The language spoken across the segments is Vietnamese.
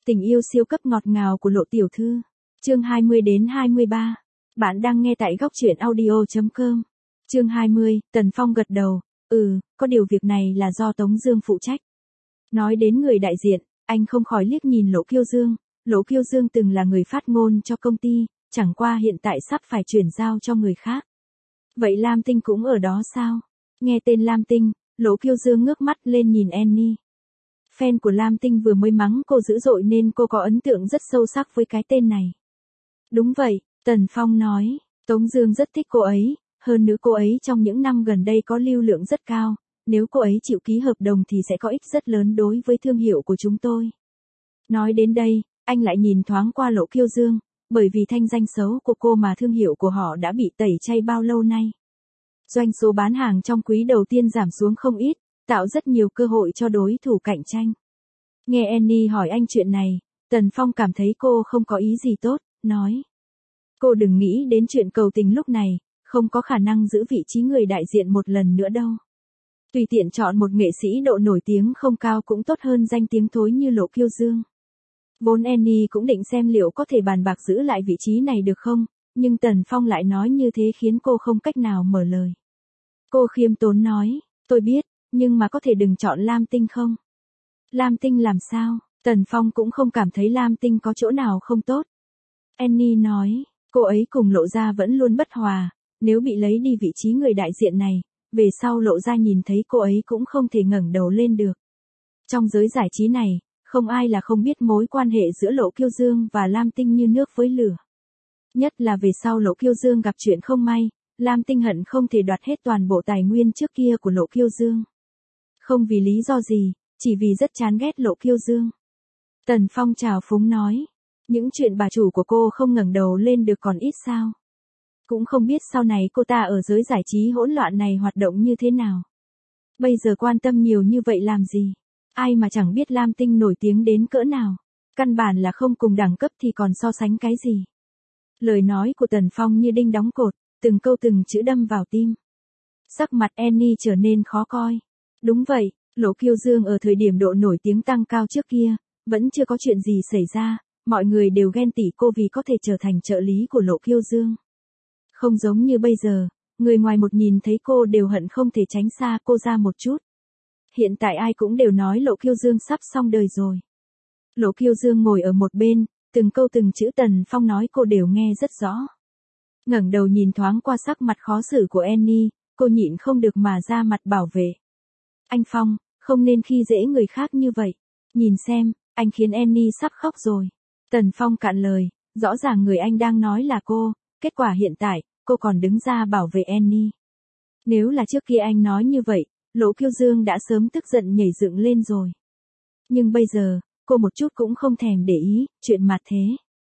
Tình yêu siêu cấp ngọt ngào của Lộ tiểu thư. Chương 20 đến 23. Bạn đang nghe tại góc truyện audio.com. Chương 20, Tần Phong gật đầu, có điều việc này là do Tống Dương phụ trách. Nói đến người đại diện, anh không khỏi liếc nhìn Lộ Kiêu Dương. Lộ Kiêu Dương từng là người phát ngôn cho công ty, chẳng qua hiện tại sắp phải chuyển giao cho người khác. Vậy Lam Tinh cũng ở đó sao? Nghe tên Lam Tinh, Lộ Kiêu Dương ngước mắt lên nhìn Annie. Fan của Lam Tinh vừa mới mắng cô dữ dội nên cô có ấn tượng rất sâu sắc với cái tên này. Đúng vậy, Tần Phong nói, Tống Dương rất thích cô ấy, hơn nữa cô ấy trong những năm gần đây có lưu lượng rất cao, nếu cô ấy chịu ký hợp đồng thì sẽ có ích rất lớn đối với thương hiệu của chúng tôi. Nói đến đây, anh lại nhìn thoáng qua Lộ Kiêu Dương, bởi vì thanh danh xấu của cô mà thương hiệu của họ đã bị tẩy chay bao lâu nay. Doanh số bán hàng trong quý đầu tiên giảm xuống không ít, tạo rất nhiều cơ hội cho đối thủ cạnh tranh. Nghe Annie hỏi anh chuyện này, Tần Phong cảm thấy cô không có ý gì tốt, nói. Cô đừng nghĩ đến chuyện cầu tình lúc này, không có khả năng giữ vị trí người đại diện một lần nữa đâu. Tùy tiện chọn một nghệ sĩ độ nổi tiếng không cao cũng tốt hơn danh tiếng thối như Lộ Kiêu Dương. Vốn Annie cũng định xem liệu có thể bàn bạc giữ lại vị trí này được không, nhưng Tần Phong lại nói như thế khiến cô không cách nào mở lời. Cô khiêm tốn nói, tôi biết, nhưng mà có thể đừng chọn Lam Tinh không? Lam Tinh làm sao? Tần Phong cũng không cảm thấy Lam Tinh có chỗ nào không tốt. Annie nói, cô ấy cùng Lộ Gia vẫn luôn bất hòa, nếu bị lấy đi vị trí người đại diện này, về sau Lộ Gia nhìn thấy cô ấy cũng không thể ngẩng đầu lên được. Trong giới giải trí này, không ai là không biết mối quan hệ giữa Lộ Kiêu Dương và Lam Tinh như nước với lửa. Nhất là về sau Lộ Kiêu Dương gặp chuyện không may, Lam Tinh hận không thể đoạt hết toàn bộ tài nguyên trước kia của Lộ Kiêu Dương. Không vì lý do gì, chỉ vì rất chán ghét Lộ Kiêu Dương. Tần Phong trào phúng nói, những chuyện bà chủ của cô không ngẩng đầu lên được còn ít sao. Cũng không biết sau này cô ta ở giới giải trí hỗn loạn này hoạt động như thế nào. Bây giờ quan tâm nhiều như vậy làm gì? Ai mà chẳng biết Lam Tinh nổi tiếng đến cỡ nào. Căn bản là không cùng đẳng cấp thì còn so sánh cái gì. Lời nói của Tần Phong như đinh đóng cột, từng câu từng chữ đâm vào tim. Sắc mặt Annie trở nên khó coi. Đúng vậy, Lộ Kiêu Dương ở thời điểm độ nổi tiếng tăng cao trước kia, vẫn chưa có chuyện gì xảy ra, mọi người đều ghen tị cô vì có thể trở thành trợ lý của Lộ Kiêu Dương. Không giống như bây giờ, người ngoài một nhìn thấy cô đều hận không thể tránh xa cô ra một chút. Hiện tại ai cũng đều nói Lộ Kiêu Dương sắp xong đời rồi. Lộ Kiêu Dương ngồi ở một bên, từng câu từng chữ Tần Phong nói cô đều nghe rất rõ. Ngẩng đầu nhìn thoáng qua sắc mặt khó xử của Annie, cô nhịn không được mà ra mặt bảo vệ. Anh Phong, không nên khi dễ người khác như vậy. Nhìn xem, anh khiến Annie sắp khóc rồi. Tần Phong cạn lời, rõ ràng người anh đang nói là cô, kết quả hiện tại, cô còn đứng ra bảo vệ Annie. Nếu là trước kia anh nói như vậy, Lộ Kiêu Dương đã sớm tức giận nhảy dựng lên rồi. Nhưng bây giờ, cô một chút cũng không thèm để ý, chuyện mặt thế.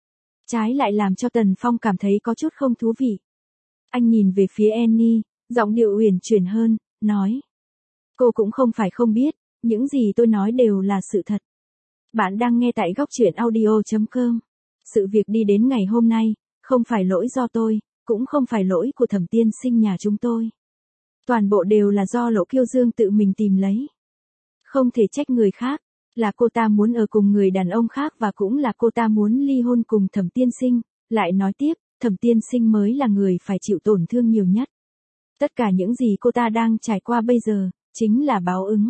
Trái lại làm cho Tần Phong cảm thấy có chút không thú vị. Anh nhìn về phía Annie, giọng điệu uyển chuyển hơn, nói. Cô cũng không phải không biết, những gì tôi nói đều là sự thật. Bạn đang nghe tại góc truyện audio.com. Sự việc đi đến ngày hôm nay, không phải lỗi do tôi, cũng không phải lỗi của Thẩm tiên sinh nhà chúng tôi. Toàn bộ đều là do Lộ Kiêu Dương tự mình tìm lấy. Không thể trách người khác, là cô ta muốn ở cùng người đàn ông khác và cũng là cô ta muốn ly hôn cùng Thẩm tiên sinh, lại nói tiếp, Thẩm tiên sinh mới là người phải chịu tổn thương nhiều nhất. Tất cả những gì cô ta đang trải qua bây giờ, chính là báo ứng.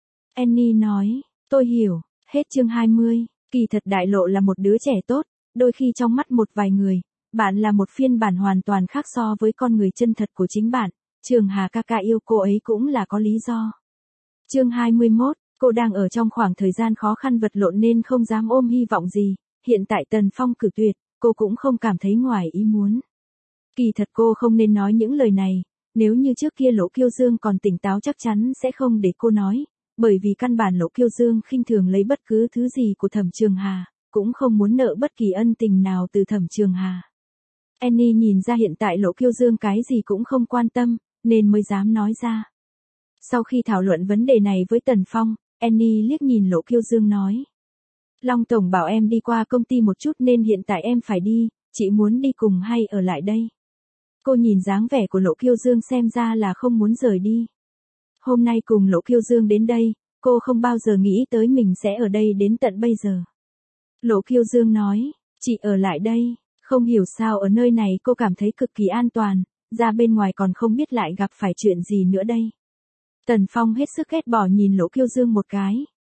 Annie nói, tôi hiểu, hết chương 20, kỳ thật Đại Lộ là một đứa trẻ tốt, đôi khi trong mắt một vài người, bạn là một phiên bản hoàn toàn khác so với con người chân thật của chính bạn. Trường Hà ca ca yêu cô ấy cũng là có lý do. Chương 21, cô đang ở trong khoảng thời gian khó khăn vật lộn nên không dám ôm hy vọng gì, hiện tại Tần Phong cử tuyệt, cô cũng không cảm thấy ngoài ý muốn. Kỳ thật cô không nên nói những lời này, nếu như trước kia Lộ Kiêu Dương còn tỉnh táo chắc chắn sẽ không để cô nói, bởi vì căn bản Lộ Kiêu Dương khinh thường lấy bất cứ thứ gì của Thẩm Trường Hà, cũng không muốn nợ bất kỳ ân tình nào từ Thẩm Trường Hà. Annie nhìn ra hiện tại Lộ Kiêu Dương cái gì cũng không quan tâm, nên mới dám nói ra. Sau khi thảo luận vấn đề này với Tần Phong, Annie liếc nhìn Lộ Kiêu Dương nói. Long Tổng bảo em đi qua công ty một chút nên hiện tại em phải đi, chị muốn đi cùng hay ở lại đây? Cô nhìn dáng vẻ của Lộ Kiêu Dương xem ra là không muốn rời đi. Hôm nay cùng Lộ Kiêu Dương đến đây, cô không bao giờ nghĩ tới mình sẽ ở đây đến tận bây giờ. Lộ Kiêu Dương nói, chị ở lại đây, không hiểu sao ở nơi này cô cảm thấy cực kỳ an toàn, ra bên ngoài còn không biết lại gặp phải chuyện gì nữa đây. Tần Phong hết sức ghét bỏ nhìn Lộ Kiêu Dương một cái.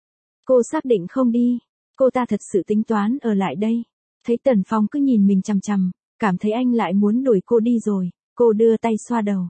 Cô xác định không đi, cô ta thật sự tính toán ở lại đây. Thấy Tần Phong cứ nhìn mình chằm chằm, cảm thấy anh lại muốn đuổi cô đi rồi, cô đưa tay xoa đầu.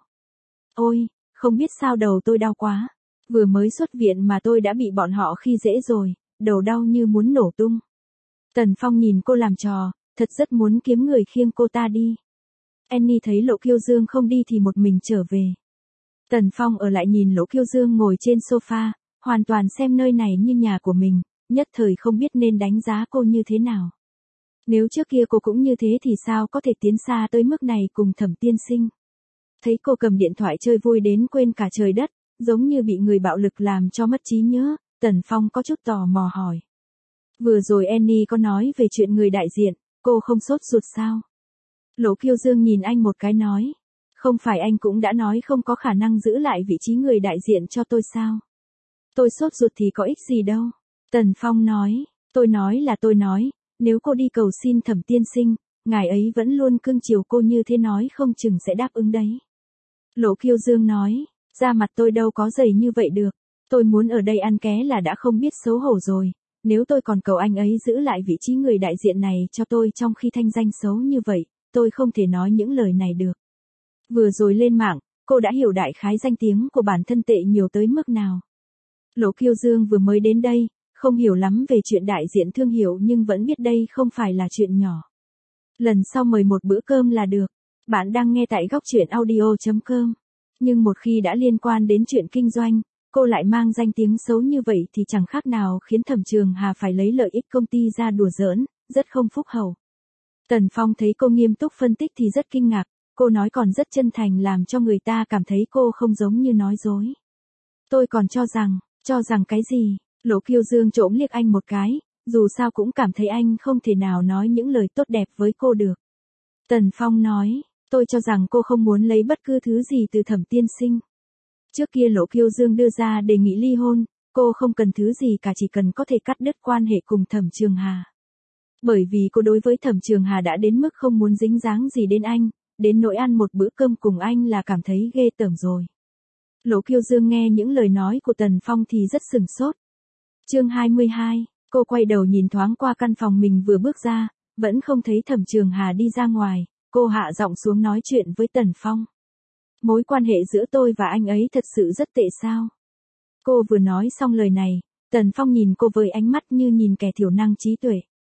Ôi, không biết sao đầu tôi đau quá, vừa mới xuất viện mà tôi đã bị bọn họ khi dễ rồi, đầu đau như muốn nổ tung. Tần Phong nhìn cô làm trò, thật rất muốn kiếm người khiêng cô ta đi. Annie thấy Lộ Kiêu Dương không đi thì một mình trở về. Tần Phong ở lại nhìn Lộ Kiêu Dương ngồi trên sofa, hoàn toàn xem nơi này như nhà của mình, nhất thời không biết nên đánh giá cô như thế nào. Nếu trước kia cô cũng như thế thì sao có thể tiến xa tới mức này cùng Thẩm Tiên Sinh. Thấy cô cầm điện thoại chơi vui đến quên cả trời đất, giống như bị người bạo lực làm cho mất trí nhớ, Tần Phong có chút tò mò hỏi. Vừa rồi Annie có nói về chuyện người đại diện, cô không sốt ruột sao? Lộ Kiêu Dương nhìn anh một cái nói. Không phải anh cũng đã nói không có khả năng giữ lại vị trí người đại diện cho tôi sao? Tôi sốt ruột thì có ích gì đâu. Tần Phong nói, tôi nói, nếu cô đi cầu xin Thẩm Tiên Sinh, ngài ấy vẫn luôn cưng chiều cô như thế nói không chừng sẽ đáp ứng đấy. Lộ Kiêu Dương nói, da mặt tôi đâu có dày như vậy được, tôi muốn ở đây ăn ké là đã không biết xấu hổ rồi, nếu tôi còn cầu anh ấy giữ lại vị trí người đại diện này cho tôi trong khi thanh danh xấu như vậy, tôi không thể nói những lời này được. Vừa rồi lên mạng, cô đã hiểu đại khái danh tiếng của bản thân tệ nhiều tới mức nào. Lộ Kiêu Dương vừa mới đến đây, không hiểu lắm về chuyện đại diện thương hiệu nhưng vẫn biết đây không phải là chuyện nhỏ. Lần sau mời một bữa cơm là được. Bạn đang nghe tại góc truyện audio.com. Nhưng một khi đã liên quan đến chuyện kinh doanh, cô lại mang danh tiếng xấu như vậy thì chẳng khác nào khiến Thẩm Trường Hà phải lấy lợi ích công ty ra đùa giỡn, rất không phúc hậu. Tần Phong thấy cô nghiêm túc phân tích thì rất kinh ngạc, cô nói còn rất chân thành làm cho người ta cảm thấy cô không giống như nói dối. Tôi còn cho rằng cái gì? Lộ Kiêu Dương trộm liếc anh một cái, dù sao cũng cảm thấy anh không thể nào nói những lời tốt đẹp với cô được. Tần Phong nói, tôi cho rằng cô không muốn lấy bất cứ thứ gì từ Thẩm Tiên Sinh. Trước kia Lộ Kiêu Dương đưa ra đề nghị ly hôn, cô không cần thứ gì cả, chỉ cần có thể cắt đứt quan hệ cùng Thẩm Trường Hà. Bởi vì cô đối với Thẩm Trường Hà đã đến mức không muốn dính dáng gì đến anh, đến nỗi ăn một bữa cơm cùng anh là cảm thấy ghê tởm rồi. Lộ Kiêu Dương nghe những lời nói của Tần Phong thì rất sửng sốt. Chương 22, cô quay đầu nhìn thoáng qua căn phòng mình vừa bước ra, vẫn không thấy Thẩm Trường Hà đi ra ngoài, cô hạ giọng xuống nói chuyện với Tần Phong. Mối quan hệ giữa tôi và anh ấy thật sự rất tệ sao? Cô vừa nói xong lời này, Tần Phong nhìn cô với ánh mắt như nhìn kẻ thiểu năng trí tuệ.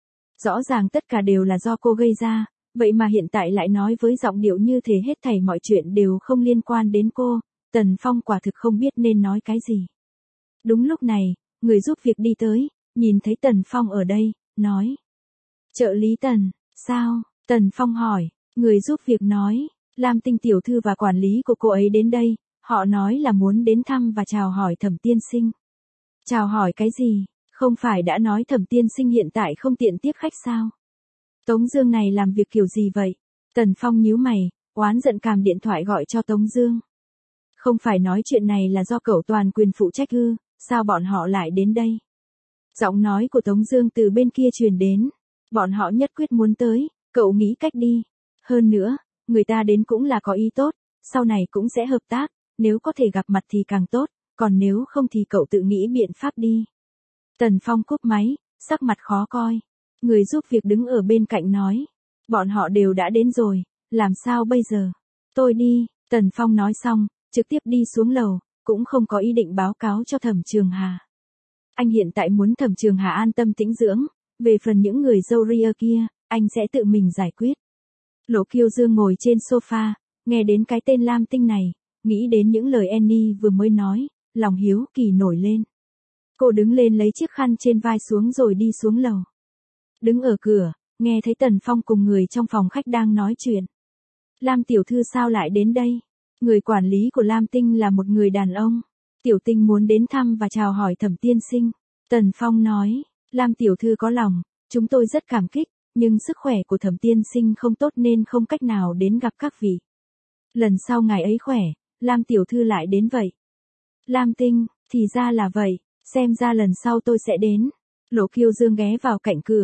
Rõ ràng tất cả đều là do cô gây ra, vậy mà hiện tại lại nói với giọng điệu như thể hết thảy mọi chuyện đều không liên quan đến cô, Tần Phong quả thực không biết nên nói cái gì. Đúng lúc này, người giúp việc đi tới, nhìn thấy Tần Phong ở đây, nói. Trợ lý Tần, sao? Tần Phong hỏi, người giúp việc nói, Lam Tinh tiểu thư và quản lý của cô ấy đến đây, họ nói là muốn đến thăm và chào hỏi Thẩm Tiên Sinh. Chào hỏi cái gì? Không phải đã nói Thẩm Tiên Sinh hiện tại không tiện tiếp khách sao? Tống Dương này làm việc kiểu gì vậy? Tần Phong nhíu mày, oán giận cầm điện thoại gọi cho Tống Dương. Không phải nói chuyện này là do cậu toàn quyền phụ trách ư, sao bọn họ lại đến đây? Giọng nói của Tống Dương từ bên kia truyền đến. Bọn họ nhất quyết muốn tới, cậu nghĩ cách đi. Hơn nữa, người ta đến cũng là có ý tốt, sau này cũng sẽ hợp tác, nếu có thể gặp mặt thì càng tốt, còn nếu không thì cậu tự nghĩ biện pháp đi. Tần Phong cúp máy, sắc mặt khó coi. Người giúp việc đứng ở bên cạnh nói. Bọn họ đều đã đến rồi, làm sao bây giờ? Tôi đi, Tần Phong nói xong, trực tiếp đi xuống lầu, cũng không có ý định báo cáo cho Thẩm Trường Hà. Anh hiện tại muốn Thẩm Trường Hà an tâm tĩnh dưỡng, về phần những người dâu ria kia, anh sẽ tự mình giải quyết. Lộ Kiêu Dương ngồi trên sofa, nghe đến cái tên Lam Tinh này, nghĩ đến những lời Annie vừa mới nói, lòng hiếu kỳ nổi lên. Cô đứng lên lấy chiếc khăn trên vai xuống rồi đi xuống lầu. Đứng ở cửa, nghe thấy Tần Phong cùng người trong phòng khách đang nói chuyện. Lam tiểu thư sao lại đến đây? Người quản lý của Lam Tinh là một người đàn ông. Tiểu Tinh muốn đến thăm và chào hỏi Thẩm Tiên Sinh. Tần Phong nói, Lam tiểu thư có lòng, chúng tôi rất cảm kích, nhưng sức khỏe của Thẩm Tiên Sinh không tốt nên không cách nào đến gặp các vị. Lần sau ngài ấy khỏe, Lam tiểu thư lại đến vậy. Lam Tinh, thì ra là vậy, xem ra lần sau tôi sẽ đến. Lộ Kiêu Dương ghé vào cạnh cửa,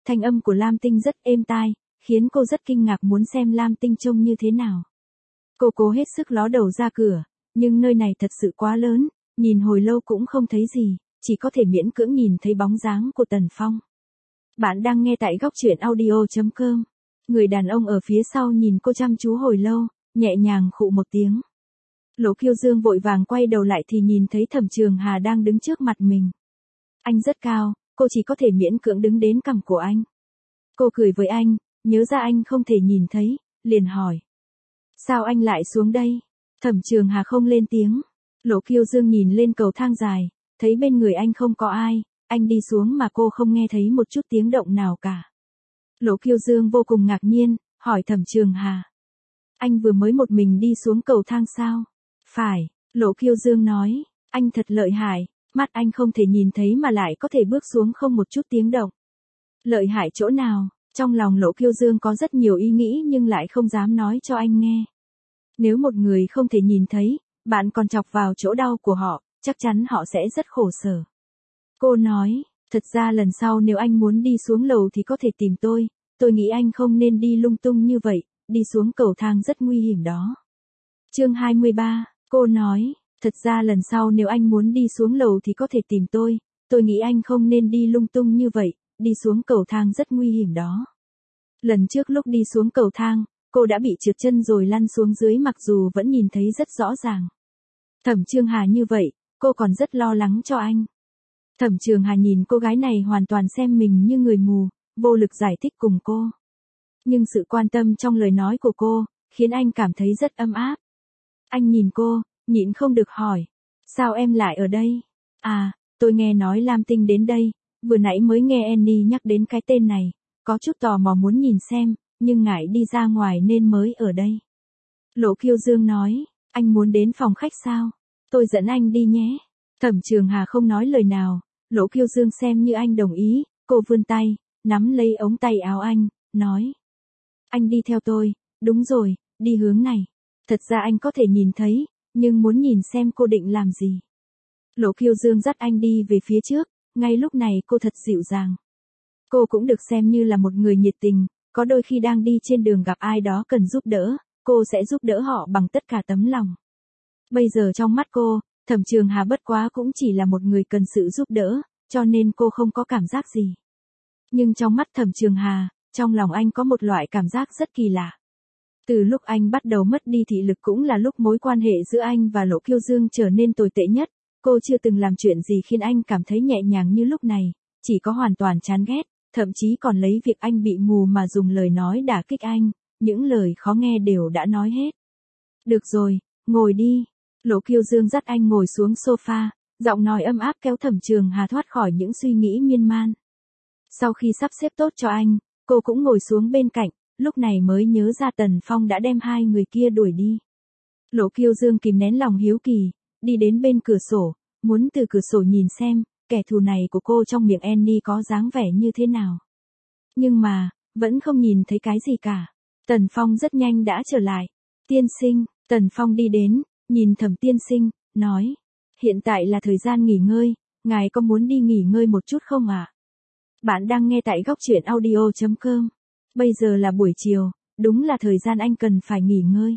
thanh âm của Lam Tinh rất êm tai, khiến cô rất kinh ngạc muốn xem Lam Tinh trông như thế nào. Cô cố hết sức ló đầu ra cửa, nhưng nơi này thật sự quá lớn, nhìn hồi lâu cũng không thấy gì, chỉ có thể miễn cưỡng nhìn thấy bóng dáng của Tần Phong. Bạn đang nghe tại góc truyện audio.com. Người đàn ông ở phía sau nhìn cô chăm chú hồi lâu, nhẹ nhàng khụ một tiếng. Lỗ Kiêu Dương vội vàng quay đầu lại thì nhìn thấy Thẩm Trường Hà đang đứng trước mặt mình. Anh rất cao, cô chỉ có thể miễn cưỡng đứng đến cằm của anh. Cô cười với anh, nhớ ra anh không thể nhìn thấy, liền hỏi. Sao anh lại xuống đây? Thẩm Trường Hà không lên tiếng. Lỗ Kiêu Dương nhìn lên cầu thang dài, thấy bên người anh không có ai, anh đi xuống mà cô không nghe thấy một chút tiếng động nào cả. Lỗ Kiêu Dương vô cùng ngạc nhiên, hỏi Thẩm Trường Hà. Anh vừa mới một mình đi xuống cầu thang sao? Phải, Lỗ Kiêu Dương nói, anh thật lợi hại, mắt anh không thể nhìn thấy mà lại có thể bước xuống không một chút tiếng động. Lợi hại chỗ nào? Trong lòng Lỗ Kiêu Dương có rất nhiều ý nghĩ nhưng lại không dám nói cho anh nghe. Nếu một người không thể nhìn thấy, bạn còn chọc vào chỗ đau của họ, chắc chắn họ sẽ rất khổ sở. Cô nói, thật ra lần sau nếu anh muốn đi xuống lầu thì có thể tìm tôi nghĩ anh không nên đi lung tung như vậy, đi xuống cầu thang rất nguy hiểm đó. Chương 23, cô nói, thật ra lần sau nếu anh muốn đi xuống lầu thì có thể tìm tôi nghĩ anh không nên đi lung tung như vậy, đi xuống cầu thang rất nguy hiểm đó. Lần trước lúc đi xuống cầu thang, cô đã bị trượt chân rồi lăn xuống dưới mặc dù vẫn nhìn thấy rất rõ ràng. Thẩm Trường Hà như vậy, cô còn rất lo lắng cho anh. Thẩm Trường Hà nhìn cô gái này hoàn toàn xem mình như người mù, vô lực giải thích cùng cô. Nhưng sự quan tâm trong lời nói của cô, khiến anh cảm thấy rất ấm áp. Anh nhìn cô, nhịn không được hỏi. Sao em lại ở đây? À, tôi nghe nói Lam Tinh đến đây, vừa nãy mới nghe Annie nhắc đến cái tên này, có chút tò mò muốn nhìn xem, nhưng ngại đi ra ngoài nên mới ở đây. Lỗ Kiêu Dương nói, anh muốn đến phòng khách sao? Tôi dẫn anh đi nhé. Thẩm Trường Hà không nói lời nào, Lỗ Kiêu Dương xem như anh đồng ý, cô vươn tay, nắm lấy ống tay áo anh, nói. Anh đi theo tôi, đúng rồi, đi hướng này. Thật ra anh có thể nhìn thấy, nhưng muốn nhìn xem cô định làm gì. Lỗ Kiêu Dương dắt anh đi về phía trước, ngay lúc này cô thật dịu dàng. Cô cũng được xem như là một người nhiệt tình, có đôi khi đang đi trên đường gặp ai đó cần giúp đỡ, cô sẽ giúp đỡ họ bằng tất cả tấm lòng. Bây giờ trong mắt cô, Thẩm Trường Hà bất quá cũng chỉ là một người cần sự giúp đỡ, cho nên cô không có cảm giác gì. Nhưng trong mắt Thẩm Trường Hà, trong lòng anh có một loại cảm giác rất kỳ lạ. Từ lúc anh bắt đầu mất đi thị lực cũng là lúc mối quan hệ giữa anh và Lỗ Kiêu Dương trở nên tồi tệ nhất, cô chưa từng làm chuyện gì khiến anh cảm thấy nhẹ nhàng như lúc này, chỉ có hoàn toàn chán ghét, thậm chí còn lấy việc anh bị mù mà dùng lời nói đả kích anh, những lời khó nghe đều đã nói hết. Được rồi, ngồi đi. Lỗ Kiêu Dương dắt anh ngồi xuống sofa, giọng nói ấm áp kéo Thẩm Trường Hà thoát khỏi những suy nghĩ miên man. Sau khi sắp xếp tốt cho anh, cô cũng ngồi xuống bên cạnh, lúc này mới nhớ ra Tần Phong đã đem hai người kia đuổi đi. Lỗ Kiêu Dương kìm nén lòng hiếu kỳ, đi đến bên cửa sổ, muốn từ cửa sổ nhìn xem, kẻ thù này của cô trong miệng Annie có dáng vẻ như thế nào. Nhưng mà, vẫn không nhìn thấy cái gì cả. Tần Phong rất nhanh đã trở lại. Tiên sinh, Tần Phong đi đến, nhìn Thẩm tiên sinh, nói. Hiện tại là thời gian nghỉ ngơi, ngài có muốn đi nghỉ ngơi một chút không ạ? Bạn đang nghe tại góc truyện audio.com. Bây giờ là buổi chiều, đúng là thời gian anh cần phải nghỉ ngơi.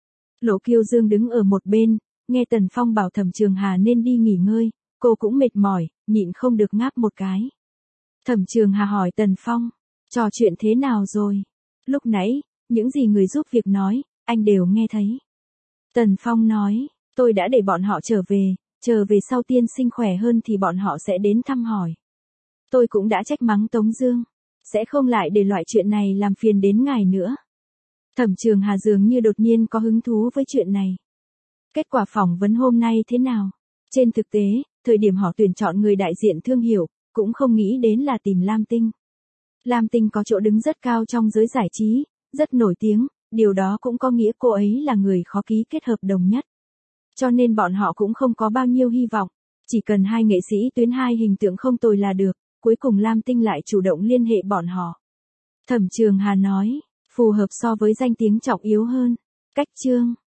Lỗ Kiêu Dương đứng ở một bên, nghe Tần Phong bảo Thẩm Trường Hà nên đi nghỉ ngơi, cô cũng mệt mỏi, nhịn không được ngáp một cái. Thẩm Trường Hà hỏi Tần Phong, trò chuyện thế nào rồi? Lúc nãy, những gì người giúp việc nói, anh đều nghe thấy. Tần Phong nói, tôi đã để bọn họ trở về sau tiên sinh khỏe hơn thì bọn họ sẽ đến thăm hỏi. Tôi cũng đã trách mắng Tống Dương, sẽ không lại để loại chuyện này làm phiền đến ngài nữa. Thẩm Trường Hà dường như đột nhiên có hứng thú với chuyện này. Kết quả phỏng vấn hôm nay thế nào? Trên thực tế, thời điểm họ tuyển chọn người đại diện thương hiệu, cũng không nghĩ đến là tìm Lam Tinh. Lam Tinh có chỗ đứng rất cao trong giới giải trí, rất nổi tiếng, điều đó cũng có nghĩa cô ấy là người khó ký kết hợp đồng nhất. Cho nên bọn họ cũng không có bao nhiêu hy vọng, chỉ cần hai nghệ sĩ tuyến hai hình tượng không tồi là được, cuối cùng Lam Tinh lại chủ động liên hệ bọn họ. Thẩm Trường Hà nói, phù hợp so với danh tiếng trọng yếu hơn. Cách chương